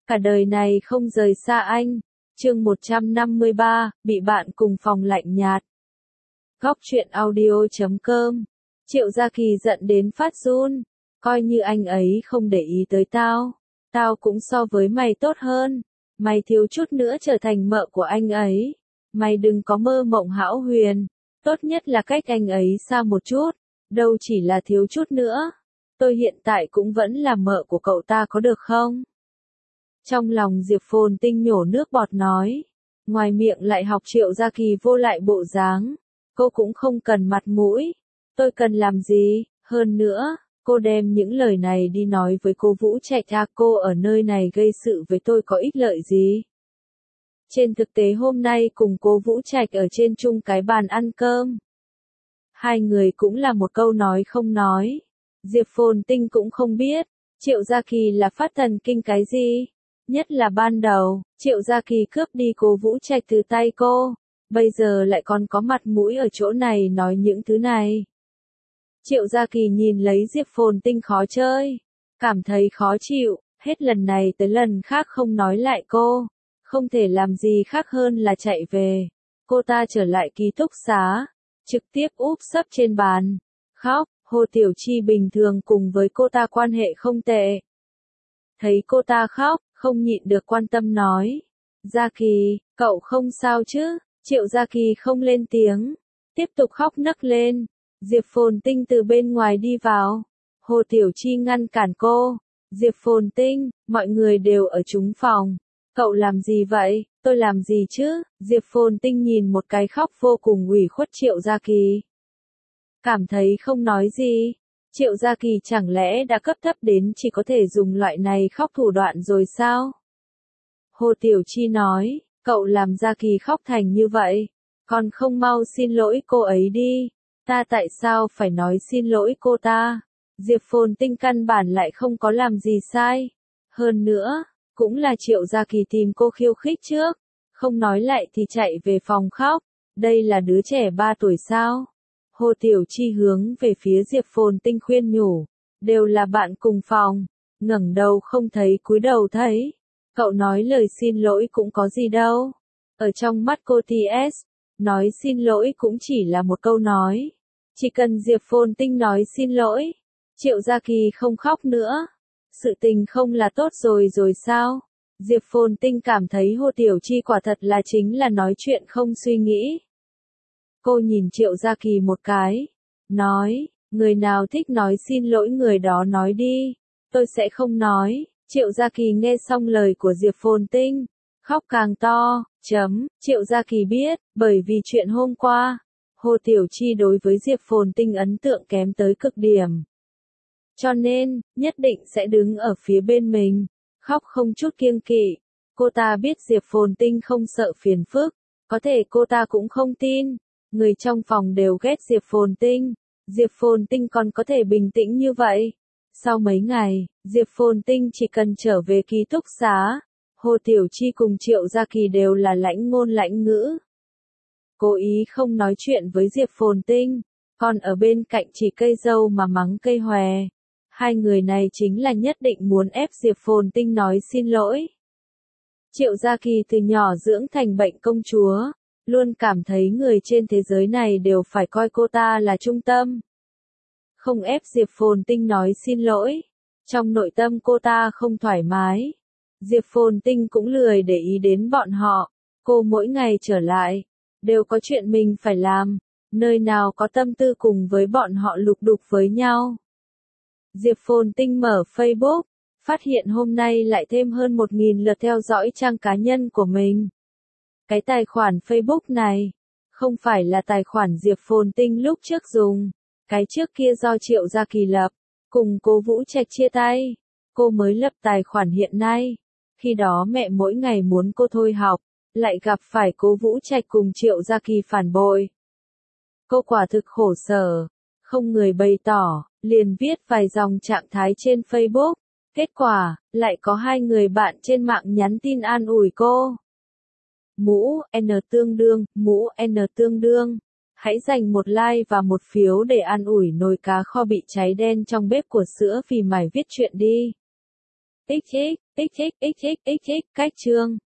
Cả đời này không rời xa anh. Chương 153, bị bạn cùng phòng lạnh nhạt. Góc truyện audio.com. Triệu Gia Kỳ giận đến phát run. Coi như anh ấy không để ý tới tao. Tao cũng so với mày tốt hơn. Mày thiếu chút nữa trở thành mợ của anh ấy. Mày đừng có mơ mộng hão huyền. Tốt nhất là cách anh ấy xa một chút. Đâu chỉ là thiếu chút nữa. Tôi hiện tại cũng vẫn là mợ của cậu ta có được không? Trong lòng Diệp Phồn Tinh nhổ nước bọt nói. Ngoài miệng lại học Triệu Gia Kỳ vô lại bộ dáng. Cô cũng không cần mặt mũi. Tôi cần làm gì? Hơn nữa, cô đem những lời này đi nói với cô Vũ Trạch à, cô ở nơi này gây sự với tôi có ích lợi gì? Trên thực tế hôm nay cùng cô Vũ Trạch ở trên chung cái bàn ăn cơm. Hai người cũng là một câu nói không nói. Diệp Phồn Tinh cũng không biết, Triệu Gia Kỳ là phát thần kinh cái gì? Nhất là ban đầu, Triệu Gia Kỳ cướp đi cô Vũ Trạch từ tay cô, bây giờ lại còn có mặt mũi ở chỗ này nói những thứ này. Triệu Gia Kỳ nhìn lấy Diệp Phồn Tinh khó chơi, cảm thấy khó chịu, hết lần này tới lần khác không nói lại cô, không thể làm gì khác hơn là chạy về. Cô ta trở lại ký túc xá, trực tiếp úp sấp trên bàn, khóc. Hồ Tiểu Chi bình thường cùng với cô ta quan hệ không tệ. Thấy cô ta khóc, không nhịn được quan tâm nói. Gia Kỳ, cậu không sao chứ? Triệu Gia Kỳ không lên tiếng, tiếp tục khóc nấc lên. Diệp Phồn Tinh từ bên ngoài đi vào. Hồ Tiểu Chi ngăn cản cô. Diệp Phồn Tinh, mọi người đều ở trúng phòng. Cậu làm gì vậy? Tôi làm gì chứ? Diệp Phồn Tinh nhìn một cái khóc vô cùng ủy khuất Triệu Gia Kỳ. Cảm thấy không nói gì. Triệu Gia Kỳ chẳng lẽ đã cấp thấp đến chỉ có thể dùng loại này khóc thủ đoạn rồi sao? Hồ Tiểu Chi nói, cậu làm Gia Kỳ khóc thành như vậy, còn không mau xin lỗi cô ấy đi. Ta tại sao phải nói xin lỗi cô ta? Diệp Phồn Tinh căn bản lại không có làm gì sai. Hơn nữa, cũng là Triệu Gia Kỳ tìm cô khiêu khích trước, không nói lại thì chạy về phòng khóc. Đây là đứa trẻ 3 tuổi sao? Hồ Tiểu Chi hướng về phía Diệp Phồn Tinh khuyên nhủ, đều là bạn cùng phòng, ngẩng đầu không thấy cúi đầu thấy, cậu nói lời xin lỗi cũng có gì đâu. Ở trong mắt cô TS, nói xin lỗi cũng chỉ là một câu nói, chỉ cần Diệp Phồn Tinh nói xin lỗi, Triệu Gia Kỳ không khóc nữa, sự tình không là tốt rồi sao? Diệp Phồn Tinh cảm thấy Hồ Tiểu Chi quả thật là chính là nói chuyện không suy nghĩ. Cô nhìn Triệu Gia Kỳ một cái, nói, người nào thích nói xin lỗi người đó nói đi, tôi sẽ không nói. Triệu Gia Kỳ nghe xong lời của Diệp Phồn Tinh, khóc càng to, Triệu Gia Kỳ biết, bởi vì chuyện hôm qua, Hồ Tiểu Chi đối với Diệp Phồn Tinh ấn tượng kém tới cực điểm. Cho nên, nhất định sẽ đứng ở phía bên mình, khóc không chút kiêng kỵ. Cô ta biết Diệp Phồn Tinh không sợ phiền phức, có thể cô ta cũng không tin. Người trong phòng đều ghét Diệp Phồn Tinh. Diệp Phồn Tinh còn có thể bình tĩnh như vậy. Sau mấy ngày, Diệp Phồn Tinh chỉ cần trở về ký túc xá. Hồ Tiểu Chi cùng Triệu Gia Kỳ đều là lãnh ngôn lãnh ngữ. Cố ý không nói chuyện với Diệp Phồn Tinh, còn ở bên cạnh chỉ cây dâu mà mắng cây hòe. Hai người này chính là nhất định muốn ép Diệp Phồn Tinh nói xin lỗi. Triệu Gia Kỳ từ nhỏ dưỡng thành bệnh công chúa. Luôn cảm thấy người trên thế giới này đều phải coi cô ta là trung tâm. Không ép Diệp Phồn Tinh nói xin lỗi. Trong nội tâm cô ta không thoải mái. Diệp Phồn Tinh cũng lười để ý đến bọn họ. Cô mỗi ngày trở lại, đều có chuyện mình phải làm. Nơi nào có tâm tư cùng với bọn họ lục đục với nhau. Diệp Phồn Tinh mở Facebook, phát hiện hôm nay lại thêm hơn 1.000 lượt theo dõi trang cá nhân của mình. Cái tài khoản Facebook này, không phải là tài khoản Diệp Phồn Tinh lúc trước dùng, cái trước kia do Triệu Gia Kỳ lập, cùng cô Vũ Trạch chia tay, cô mới lập tài khoản hiện nay, khi đó mẹ mỗi ngày muốn cô thôi học, lại gặp phải cô Vũ Trạch cùng Triệu Gia Kỳ phản bội. Cô quả thực khổ sở, không người bày tỏ, liền viết vài dòng trạng thái trên Facebook, kết quả, lại có 2 người bạn trên mạng nhắn tin an ủi cô. Mũ N tương đương, hãy dành một like và một phiếu để an ủi nồi cá kho bị cháy đen trong bếp của sữa vì mải viết chuyện đi. xx, xx, xx, xx, cách chương.